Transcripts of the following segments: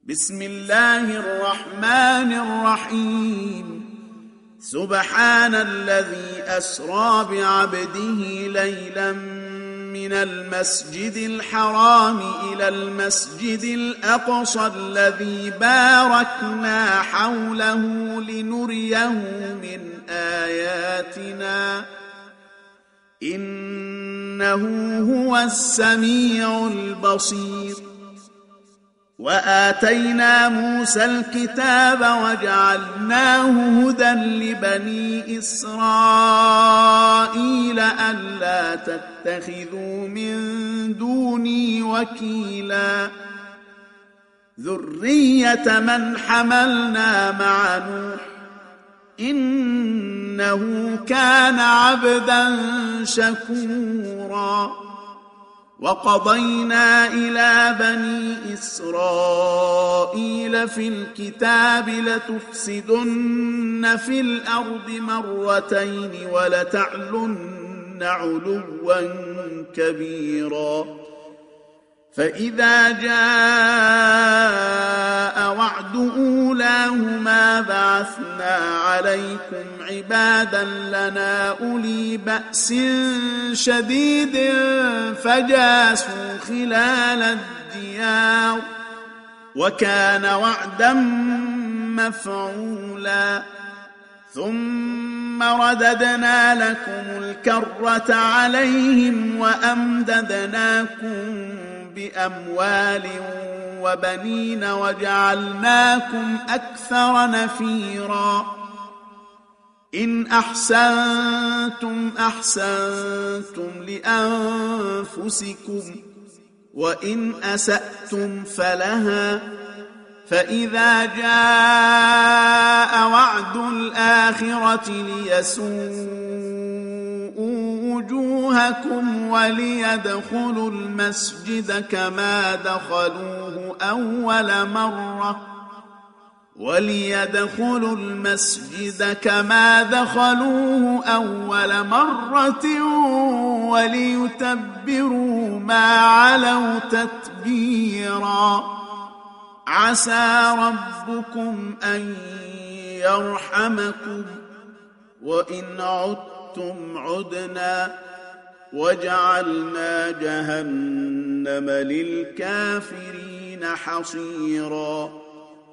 بسم الله الرحمن الرحيم سبحان الذي أسرى بعبده ليلا من المسجد الحرام إلى المسجد الأقصى الذي باركنا حوله لنريه من آياتنا إنه هو السميع البصير. وآتينا موسى الكتاب وجعلناه هدى لبني إسرائيل ألا تتخذوا من دوني وكيلا ذرية من حملنا مع نوح إنه كان عبدا شكورا. وقضينا إلى بني إسرائيل في الكتاب لتفسدن في الأرض مرتين ولتعلن علوا كبيرا. فإذا جاء وعد أولاهما بعثنا عليكم عبادا لنا أولي بأس شديد فجاسوا خلال الديار وكان وعدا مفعولا. ثم رددنا لكم الكرة عليهم وأمددناكم بأموال وبنين وجعلناكم أكثر نفيرا. إن أحسنتم أحسنتم لأنفسكم وإن أسأتم فلها. فإذا جاء وعد الآخرة ليسوءوا وجوهكم وليدخلوا المسجد كما دخلوه أول مرة وليتبروا ما علوا تتبيرا. عسى ربكم أن يرحمكم وإن عدتم عدنا وجعلنا جهنم للكافرين حصيرا.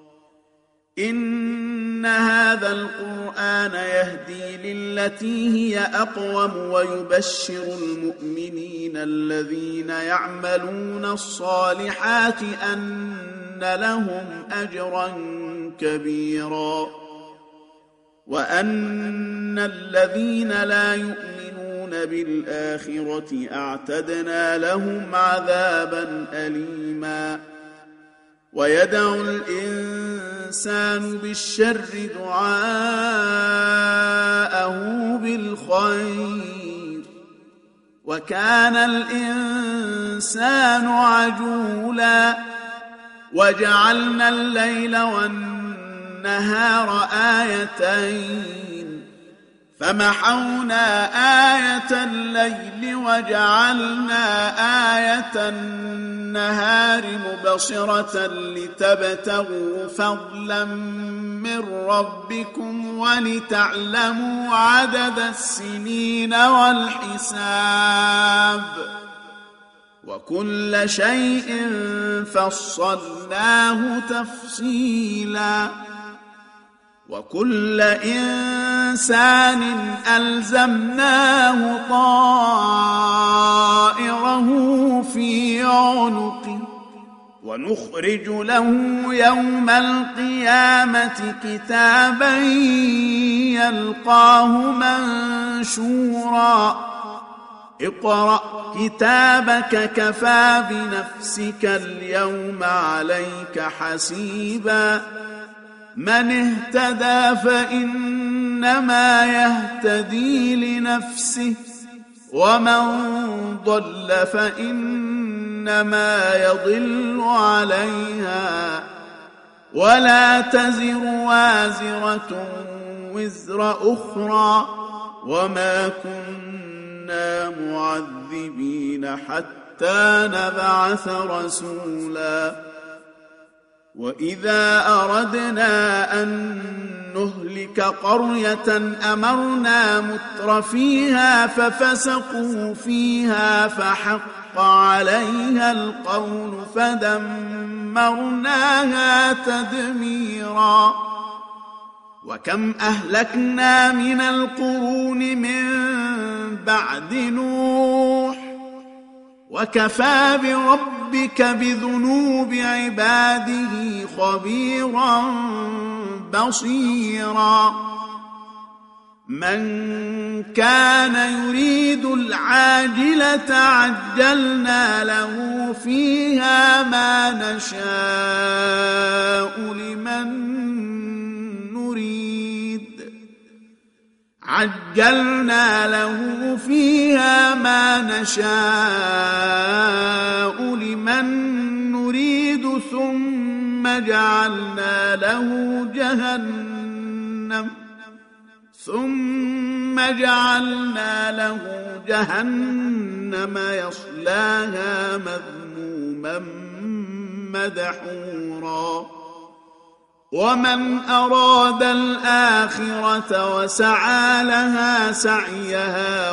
إن هذا القرآن يهدي للتي هي أقوم ويبشر المؤمنين الذين يعملون الصالحات أن لهم أجرا كبيرا وأن الذين لا يؤمنون بالآخرة أعتدنا لهم عذابا أليما. ويدعو الإنسان بالشر دعاءه بالخير وكان الإنسان عجولا. وجعلنا الليل والنهار آيتين فمحونا آية الليل وجعلنا آية النهار مبصرة لتبتغوا فضلا من ربكم ولتعلموا عدد السنين والحساب وكل شيء فصلناه تفصيلا. وكل إنسان ألزمناه طائره في عنقه ونخرج له يوم القيامة كتابا يلقاه منشورا. اقرأ كتابك كفى بنفسك اليوم عليك حسيبا. من اهتدى فإنما يهتدي لنفسه ومن ضل فإنما يضل عليها ولا تزر وازرة وزر أخرى وما كنا معذبين حتى نبعث رسولا. وإذا أردنا أن نهلك قرية أمرنا مترفيها ففسقوا فيها فحق عليها القول فدمرناها تدميرا وكم أهلكنا من القرون من بعد نوح وكفى بربك بذنوب عباده خبيرا بصيرا من كان يريد العاجلة عجلنا له فيها ما نشاء لمن عجلنا له فيها ما نشاء لمن نريد ثم جعلنا له جهنم يصلاها مذموما مدحورا ومن أراد الآخرة وسعى لها سعيها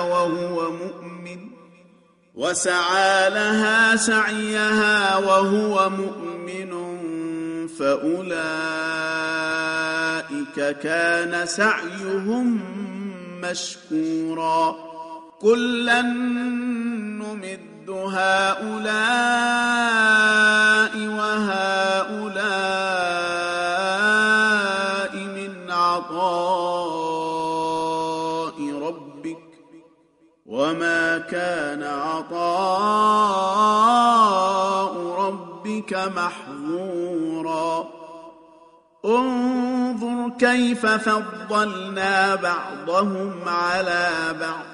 وهو مؤمن فأولئك كان سعيهم مشكورا كلا نمد هؤلاء وهؤلاء من عطاء ربك وما كان عطاء ربك محظورا انظر كيف فضلنا بعضهم على بعض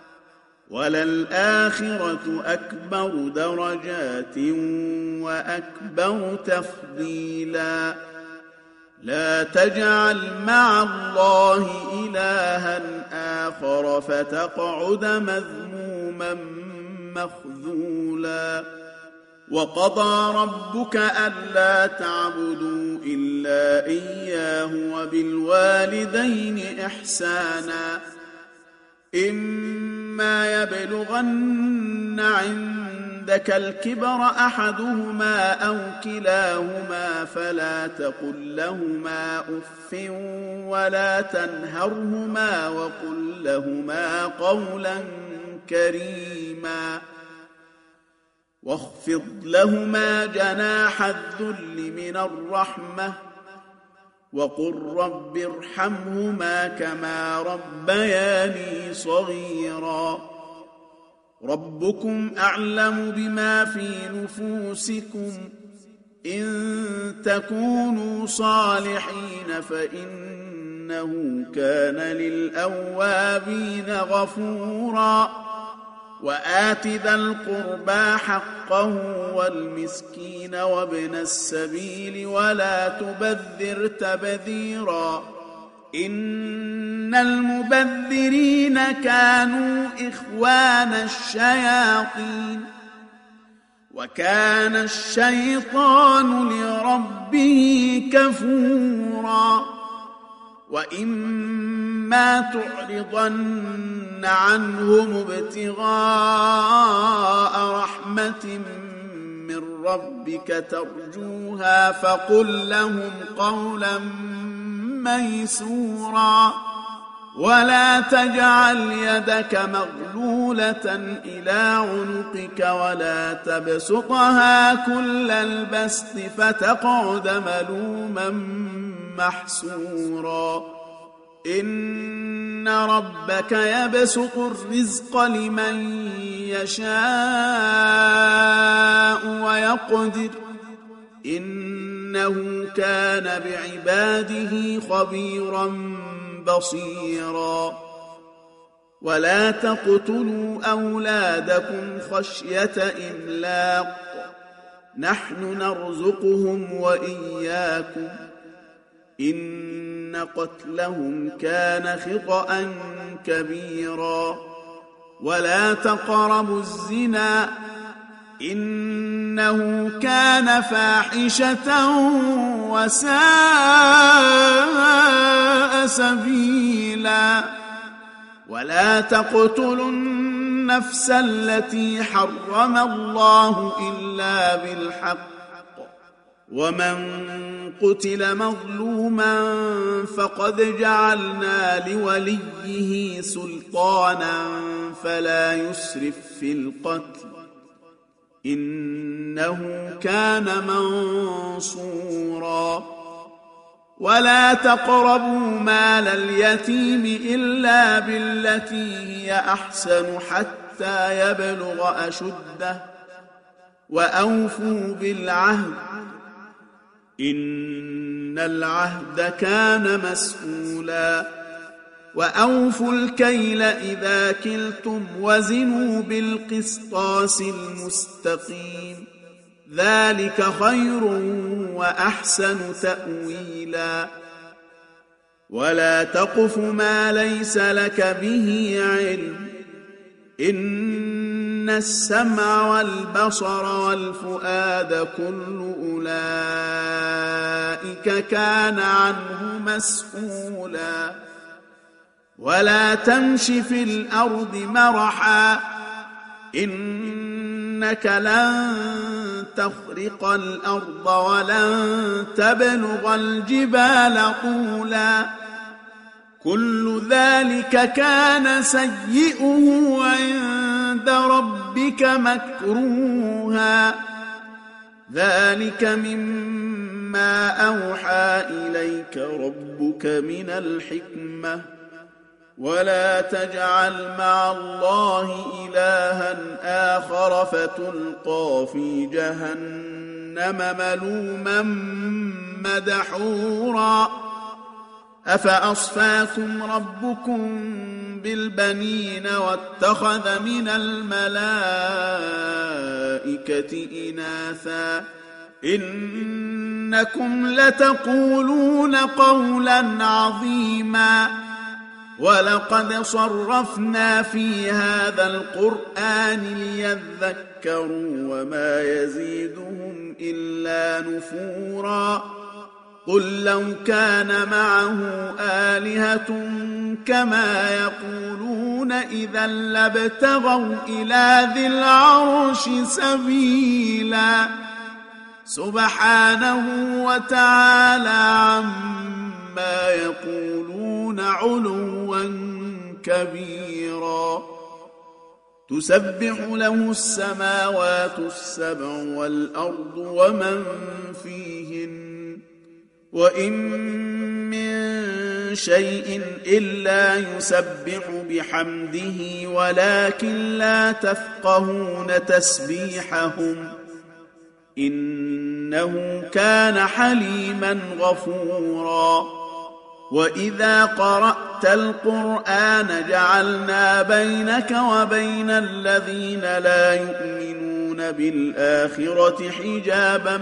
وللآخرة أكبر درجات وأكبر تفضيلا لا تجعل مع الله إلها آخر فتقعد مذموما مخذولا وقضى ربك ألا تعبدوا إلا إياه وبالوالدين إحسانا إما يبلغن عندك الكبر أحدهما أو كلاهما فلا تقل لهما أف ولا تنهرهما وقل لهما قولا كريما واخفض لهما جناح الذل من الرحمة وقل رب ارحمهما كما ربياني صغيرا ربكم أعلم بما في نفوسكم إن تكونوا صالحين فإنه كان للأوابين غفورا وآت ذا القربى حقه والمسكين وابن السبيل ولا تبذر تبذيرا إن المبذرين كانوا إخوان الشياطين وكان الشيطان لربه كفورا وإما تعرضن عنهم ابتغاء رحمة من ربك ترجوها فقل لهم قولا ميسورا ولا تجعل يدك مغلولة إلى عنقك ولا تبسطها كل البسط فتقعد ملوما محسورا إن ربك يبسط الرزق لمن يشاء ويقدر إنه كان بعباده خبيرا بصيرا ولا تقتلوا أولادكم خشية إملاق نحن نرزقهم وإياكم إن قتلهم كان خطأ كبيرا ولا تقربوا الزنا إنه إنه كان فاحشة وساء سبيلا ولا تقتلوا النفس التي حرم الله إلا بالحق ومن قتل مظلوما فقد جعلنا لوليه سلطانا فلا يسرف في القتل إنه كان منصورا ولا تقربوا مال اليتيم إلا بالتي هي أحسن حتى يبلغ أشده وأوفوا بالعهد إن العهد كان مسؤولا وأوفوا الكيل إذا كلتم وزنوا بالقسطاس المستقيم ذلك خير وأحسن تأويلا ولا تقف ما ليس لك به علم إن السمع والبصر والفؤاد كل أولئك كان عنه مسؤولا ولا تمش في الأرض مرحا إنك لن تخرق الأرض ولن تبلغ الجبال طولا كل ذلك كان سيئه عند ربك مكروها ذلك مما أوحى إليك ربك من الحكمة ولا تجعل مع الله إلها آخر فتلقى في جهنم ملوما مدحورا أفأصفاكم ربكم بالبنين واتخذ من الملائكة إناثا إنكم لتقولون قولا عظيما ولقد صرفنا في هذا القرآن ليذكروا وما يزيدهم إلا نفورا قل لو كان معه آلهة كما يقولون إذا لابتغوا إلى ذي العرش سبيلا سبحانه وتعالى عما يقولون علوا كبيرا تسبح له السماوات السبع والأرض ومن فيهن وإن من شيء إلا يسبح بحمده ولكن لا تفقهون تسبيحهم إنه كان حليما غفورا وإذا قرأت القرآن جعلنا بينك وبين الذين لا يؤمنون بالآخرة حجابا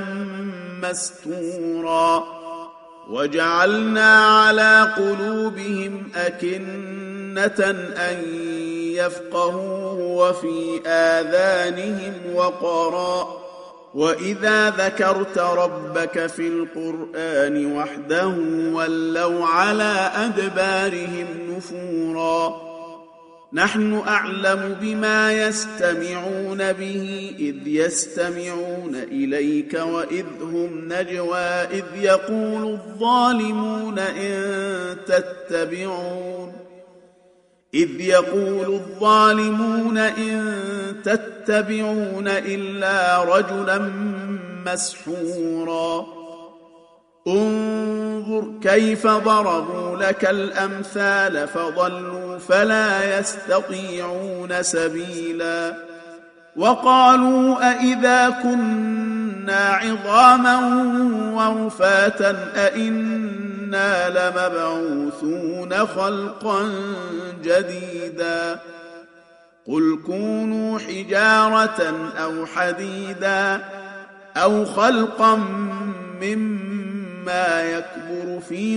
مستورا وجعلنا على قلوبهم أكنة أن يفقهوه وفي آذانهم وقرا وإذا ذكرت ربك في القرآن وحده ولوا على أدبارهم نفورا نحن أعلم بما يستمعون به إذ يستمعون إليك وإذ هم نجوى إذ يقول الظالمون إن تتبعون إلا رجلا مسحورا انظر كيف ضربوا لك الأمثال فضلوا فلا يستطيعون سبيلا وقالوا أإذا كنا عظاما ورفاتا أإنا لمبعوثون خلقا جديدا قل كونوا حجارة أو حديدا أو خلقا مما يكبر في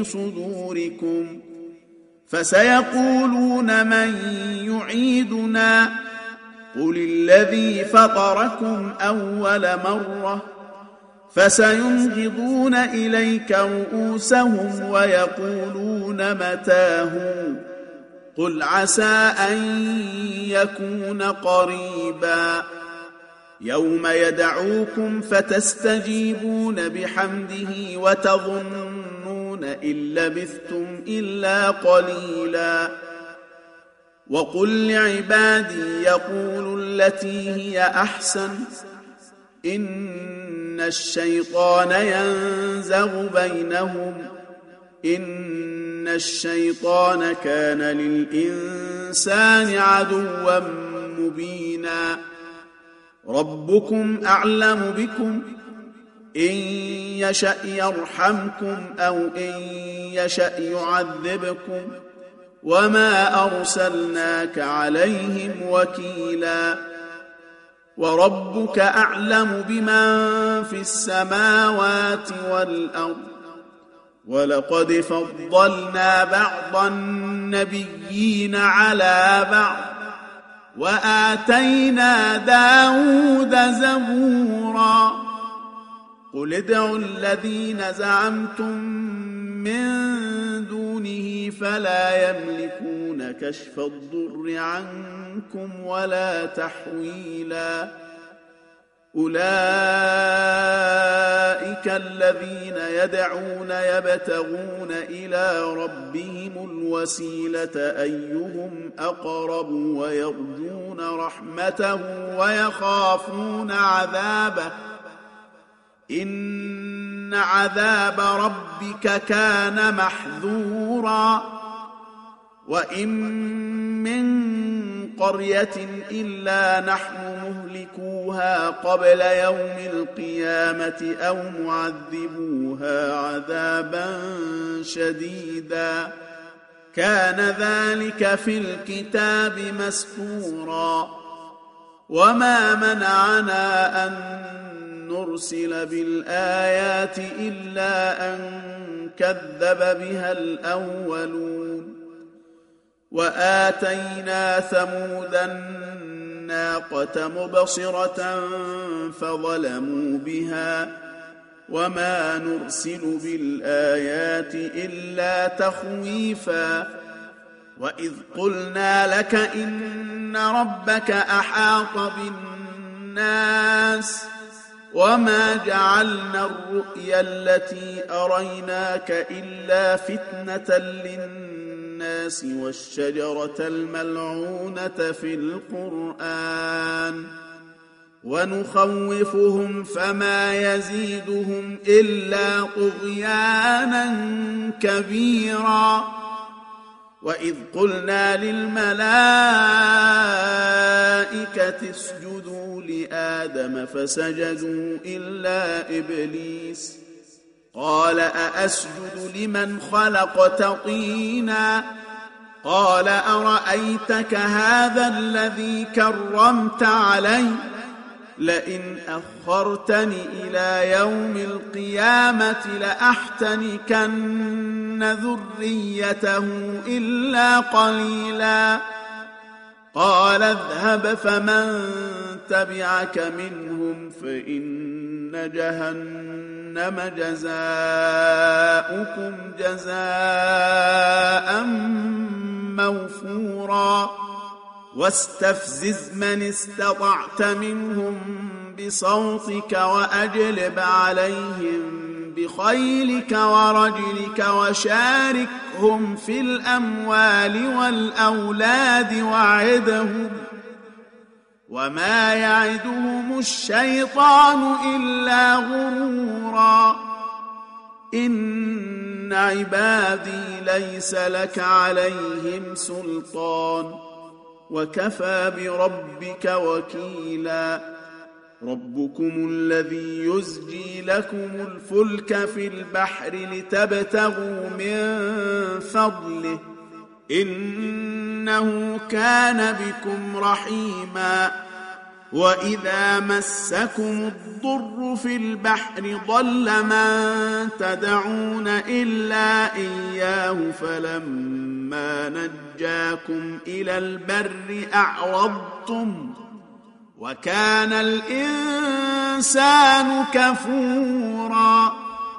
صدوركم فسيقولون من يعيدنا قل الذي فطركم أول مرة فسينغضون إليك رؤوسهم ويقولون متاه قل عسى أن يكون قريبا يوم يدعوكم فتستجيبون بحمده وتظنون إن لبثتم إلا قليلا وقل لعبادي يقولوا التي هي أحسن إن الشيطان ينزغ بينهم إن الشيطان كان للإنسان عدوا مبينا ربكم أعلم بكم إن يشأ يرحمكم أو إن يشأ يعذبكم وما أرسلناك عليهم وكيلا وربك أعلم بمن في السماوات والأرض ولقد فضلنا بعض النبيين على بعض وآتينا داود زبورا قل ادعوا الذين زعمتم من دونه فلا يملكون كشف الضر عنكم ولا تحويلا أولئك الذين يدعون يبتغون إلى ربهم الوسيلة أيهم أقرب ويرجون رحمته ويخافون عذابه إن عذاب ربك كان محذورا وإن من قرية إلا نحن مهلكوها قبل يوم القيامة أو معذبوها عذابا شديدا كان ذلك في الكتاب مسطورا وما منعنا أن نرسل بالآيات إلا أن كذب بها الأولون وآتينا ثمود الناقة مبصرة فظلموا بها وما نرسل بالآيات إلا تخويفا وإذ قلنا لك إن ربك أحاط بالناس وما جعلنا الرؤيا التي أريناك إلا فتنة للناس والشجرة الملعونة في القرآن ونخوفهم فما يزيدهم إلا طغيانا كبيرا وإذ قلنا للملائكة اسجدوا لآدم فسجدوا إلا إبليس قال أأسجد لمن خلقت طينا قال أرأيتك هذا الذي كرمت علي لئن أخرتني إلى يوم القيامة لأحتنكن ذريته إلا قليلا قال اذهب فمن تبعك منهم فإن جهنم جزاؤكم جزاء موفورا واستفزز من استطعت منهم بصوتك وأجلب عليهم بخيلك ورجلك وشاركهم في الأموال والأولاد وعدهم وما يعدهم الشيطان إلا غرورا إن عبادي ليس لك عليهم سلطان وكفى بربك وكيلا ربكم الذي يزجي لكم الفلك في البحر لتبتغوا من فضله إنه كان بكم رحيما وإذا مسكم الضر في البحر ضل من تدعون إلا إياه فلما نجاكم إلى البر أعرضتم وكان الإنسان كفورا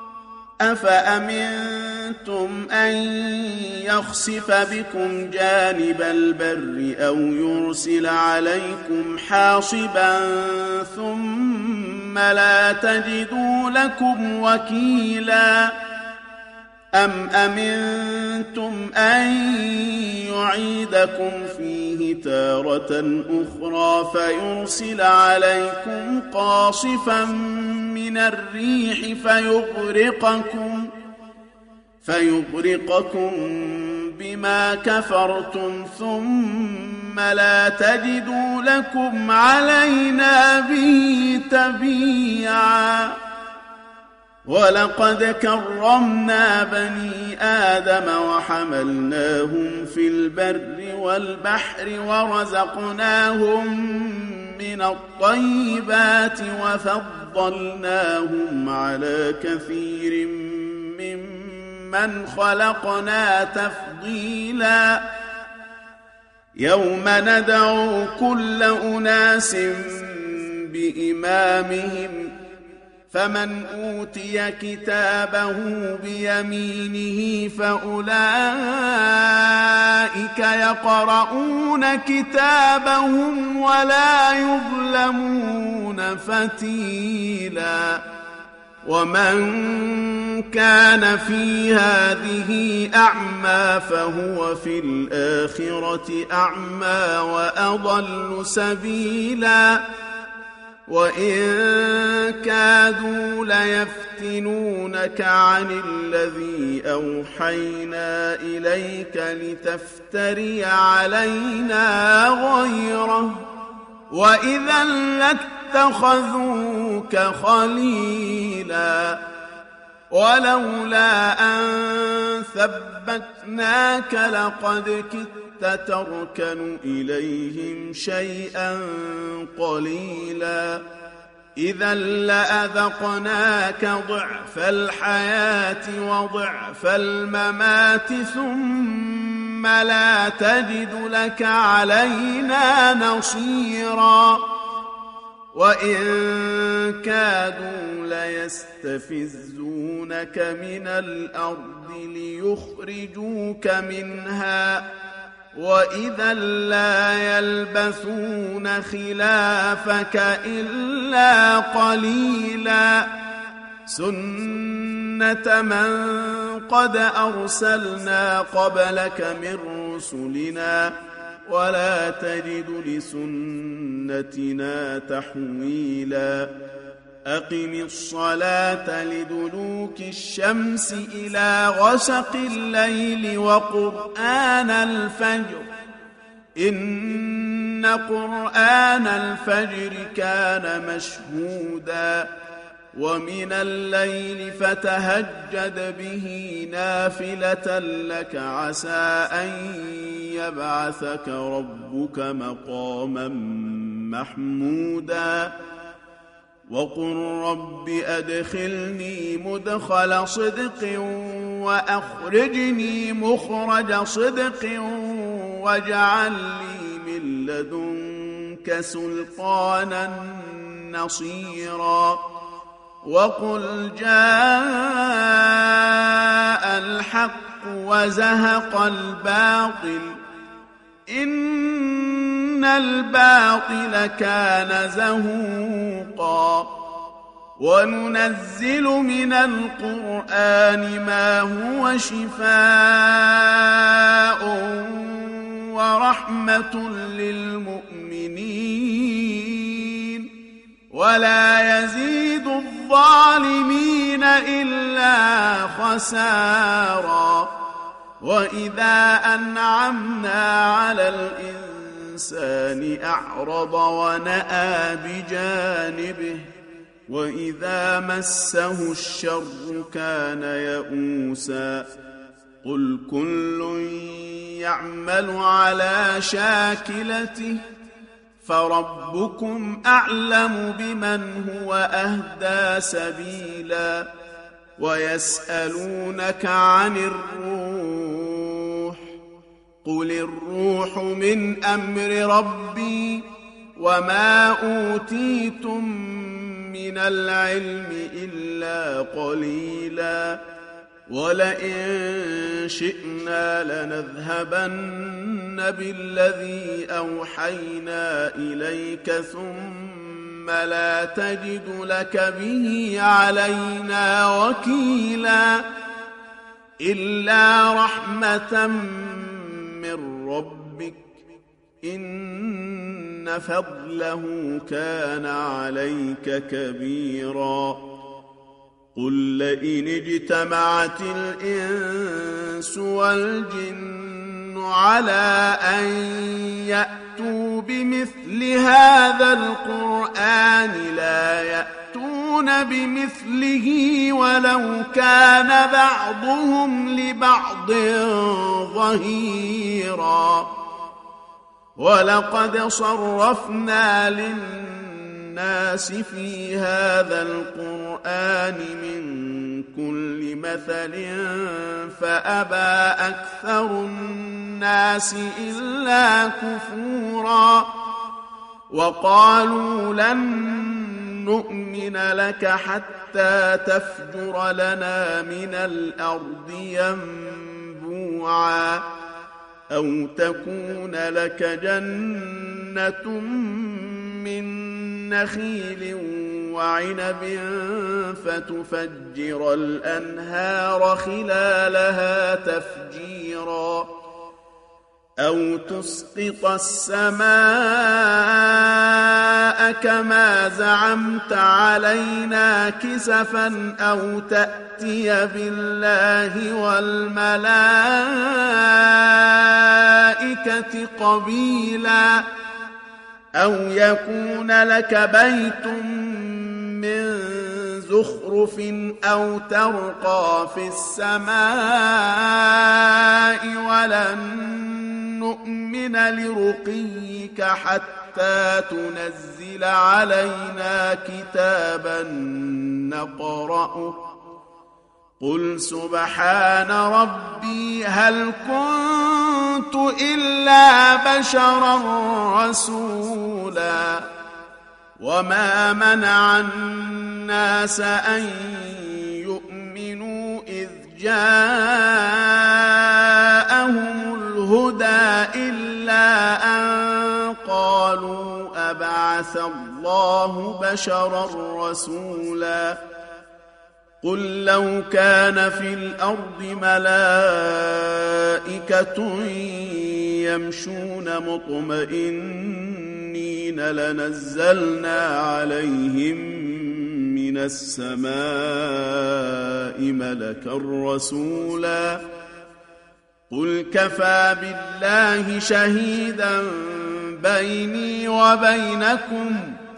أفأمنتم أن يخسف بكم جانب البر أو يرسل عليكم حاصبا ثم لا تجدوا لكم وكيلا أم أمنتم أن يعيدكم فيه تارة أخرى فيرسل عليكم قاصفا من الريح فيغرقكم بما كفرتم ثم لا تجدوا لكم علينا به تبيعا ولقد كرمنا بني آدم وحملناهم في البر والبحر ورزقناهم من الطيبات وفضلناهم على كثير ممن خلقنا تفضيلا يوم ندعو كل أناس بإمامهم فمن أوتي كتابه بيمينه فأولئك يقرؤون كتابهم ولا يظلمون فتيلا ومن كان في هذه أعمى فهو في الآخرة أعمى وأضل سبيلا وإن كادوا ليفتنونك عن الذي أوحينا إليك لتفتري علينا غيره وإذا لاتخذوك خليلا ولولا أن ثبتناك لقد كدت تركن إليهم شيئا قليلا إذا لأذقناك ضعف الحياة وضعف الممات ثم لا تجد لك علينا نصيرا وإن كادوا ليستفزونك من الأرض ليخرجوك منها وإذا لا يلبثون خلافك إلا قليلا سنة من قد أرسلنا قبلك من رسلنا ولا تجد لسنتنا تحويلا أقم الصلاة لدلوك الشمس إلى غسق الليل وقرآن الفجر إن قرآن الفجر كان مشهودا ومن الليل فتهجد به نافلة لك عسى أن يبعثك ربك مقاما محمودا وقل رب أدخلني مدخل صدق وأخرجني مخرج صدق واجعل لي من لدنك سلطانا نصيرا وقل جاء الحق وزهق الباطل إن الباطل كان زهوقا وننزل من القرآن ما هو شفاء ورحمة للمؤمنين ولا يزيد الظالمين إلا خسارا وإذا أنعمنا على الإنسان أعرض ونأى بجانبه وإذا مسه الشر كان يئوسا قل كل يعمل على شاكلته فربكم أعلم بمن هو أهدى سبيلا ويسألونك عن الروح قل الروح من أمر ربي وما أوتيتم من العلم إلا قليلا ولئن شئنا لنذهبن بالذي أوحينا إليك ثم لا تجد لك به علينا وكيلا إلا رحمة من ربك إن فضله كان عليك كبيرا قل لئن اجتمعت الإنس والجن على أن يأتوا بمثل هذا القرآن لا يأتون بمثله ولو كان بعضهم لبعض ظهيرا ولقد صرفنا للناس في هذا القرآن من كل مثل فأبى أكثر الناس إلا كفورا وقالوا لن نؤمن لك حتى تفجر لنا من الأرض ينبوعا أو تكون لك جنة من نخيل وعنب فتفجر الأنهار خلالها تفجيرا أو تسقط السماء كما زعمت علينا كسفا أو تأتي بالله والملائكة قبيلا أو يكون لك بيت من زخرف أو ترقى في السماء ولن نؤمن لرقيك حتى تنزل علينا كتابا نقرأه قل سبحان ربي هل كنت إلا بشرا رسولا وما منع الناس أن يؤمنوا إذ جاءهم الهدى إلا أن قالوا أبعث الله بشرا رسولا قل لو كان في الأرض ملائكة يمشون مطمئنين لنزلنا عليهم من السماء ملكا رسولا قل كفى بالله شهيدا بيني وبينكم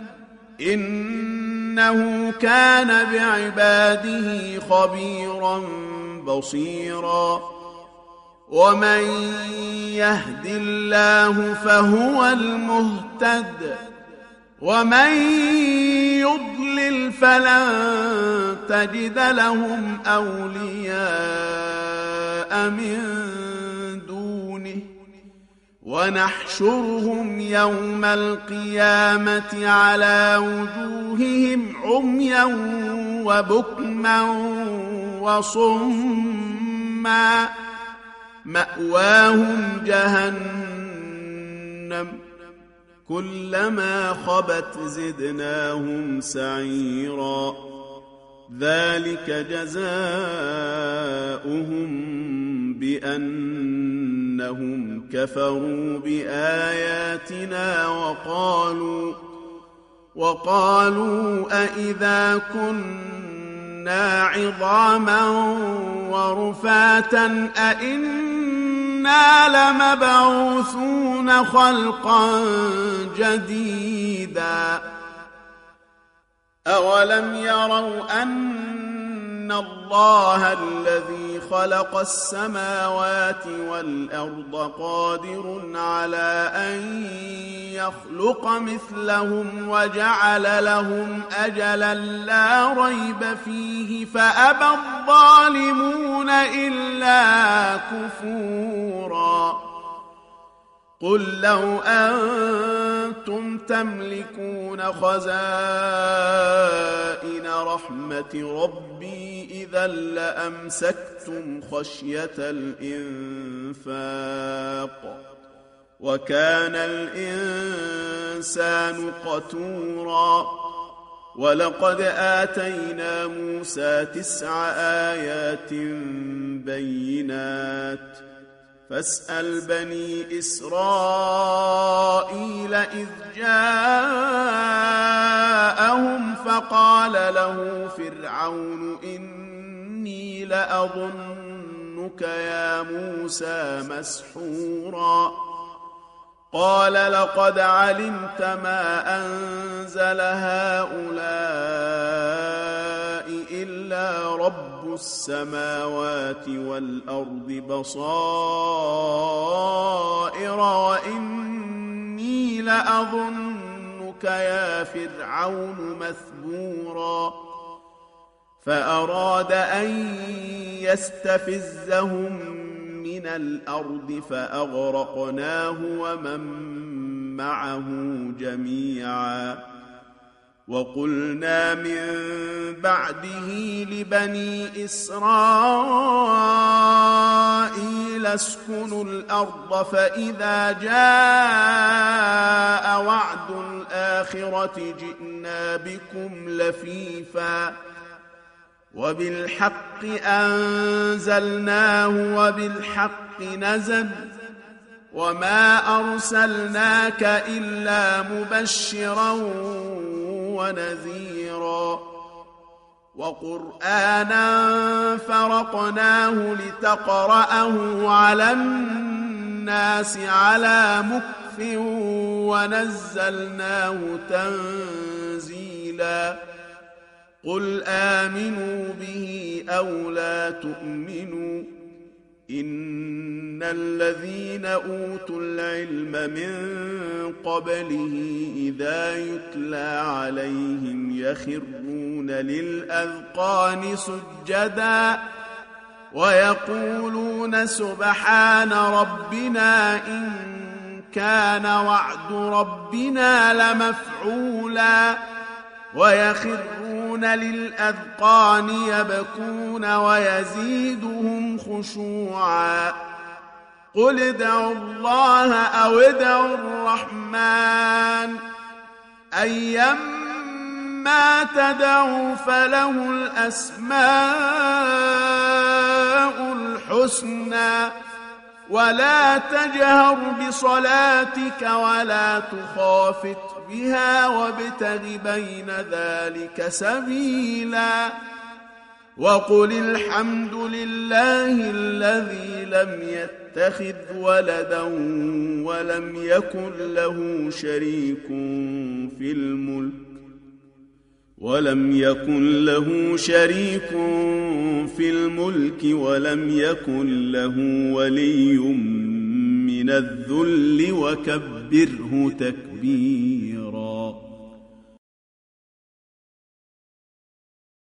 إنه كان بعباده خبيرا بصيرا ومن يهد الله فهو المهتد ومن يضلل فلن تجد لهم أولياء من دونه ونحشرهم يوم القيامة على وجوههم عميا وبكما وصما مأواهم جهنم كلما خبت زدناهم سعيرا ذلك جزاؤهم بأنهم كفروا بآياتنا وقالوا أإذا كنا عظاما ورفاتا أإنا لمبعوثون خلقا جديدا أولم يروا أن الله الذي خلق السماوات والأرض قادر على أن يخلق مثلهم وجعل لهم أجلا لا ريب فيه فأبى الظالمون إلا كفورا قل لو أنتم أنتم تملكون خزائن رحمة ربي إذا لأمسكتم خشية الإنفاق وكان الإنسان قتورا ولقد آتينا موسى 9 آيات بينات فاسأل بني إسرائيل إذ جاءهم فقال له فرعون إني لأظنك يا موسى مسحورا قال لقد علمت ما أنزل هؤلاء إلا رب السماوات والأرض بصائر وإني لأظنك يا فرعون مثبورا فأراد أن يستفزهم من الأرض فأغرقناه ومن معه جميعا وقلنا من بعده لبني إسرائيل اسكنوا الأرض فإذا جاء وعد الآخرة جئنا بكم لفيفا وبالحق أنزلناه وبالحق نزل وما أرسلناك إلا مبشرا ونذيرا وقرآنا فرقناه لتقرأه على الناس على مكث ونزلناه تنزيلا قل آمنوا به أو لا تؤمنوا إن الذين أوتوا العلم من قبله إذا يتلى عليهم يخرون للأذقان سجدا ويقولون سبحان ربنا إن كان وعد ربنا لمفعولا ويخرون للأذقان يبكون ويزيدهم خشوعا قل ادعوا الله أو ادعوا الرحمن أيما تدعوا فله الأسماء الحسنى ولا تجهر بصلاتك ولا تخافت بها وابتغ بين ذلك سبيلا وقل الحمد لله الذي لم يتخذ ولدا ولم يكن له شريك في الملك ولم يكن له ولي من الذل وكبره تكبيرا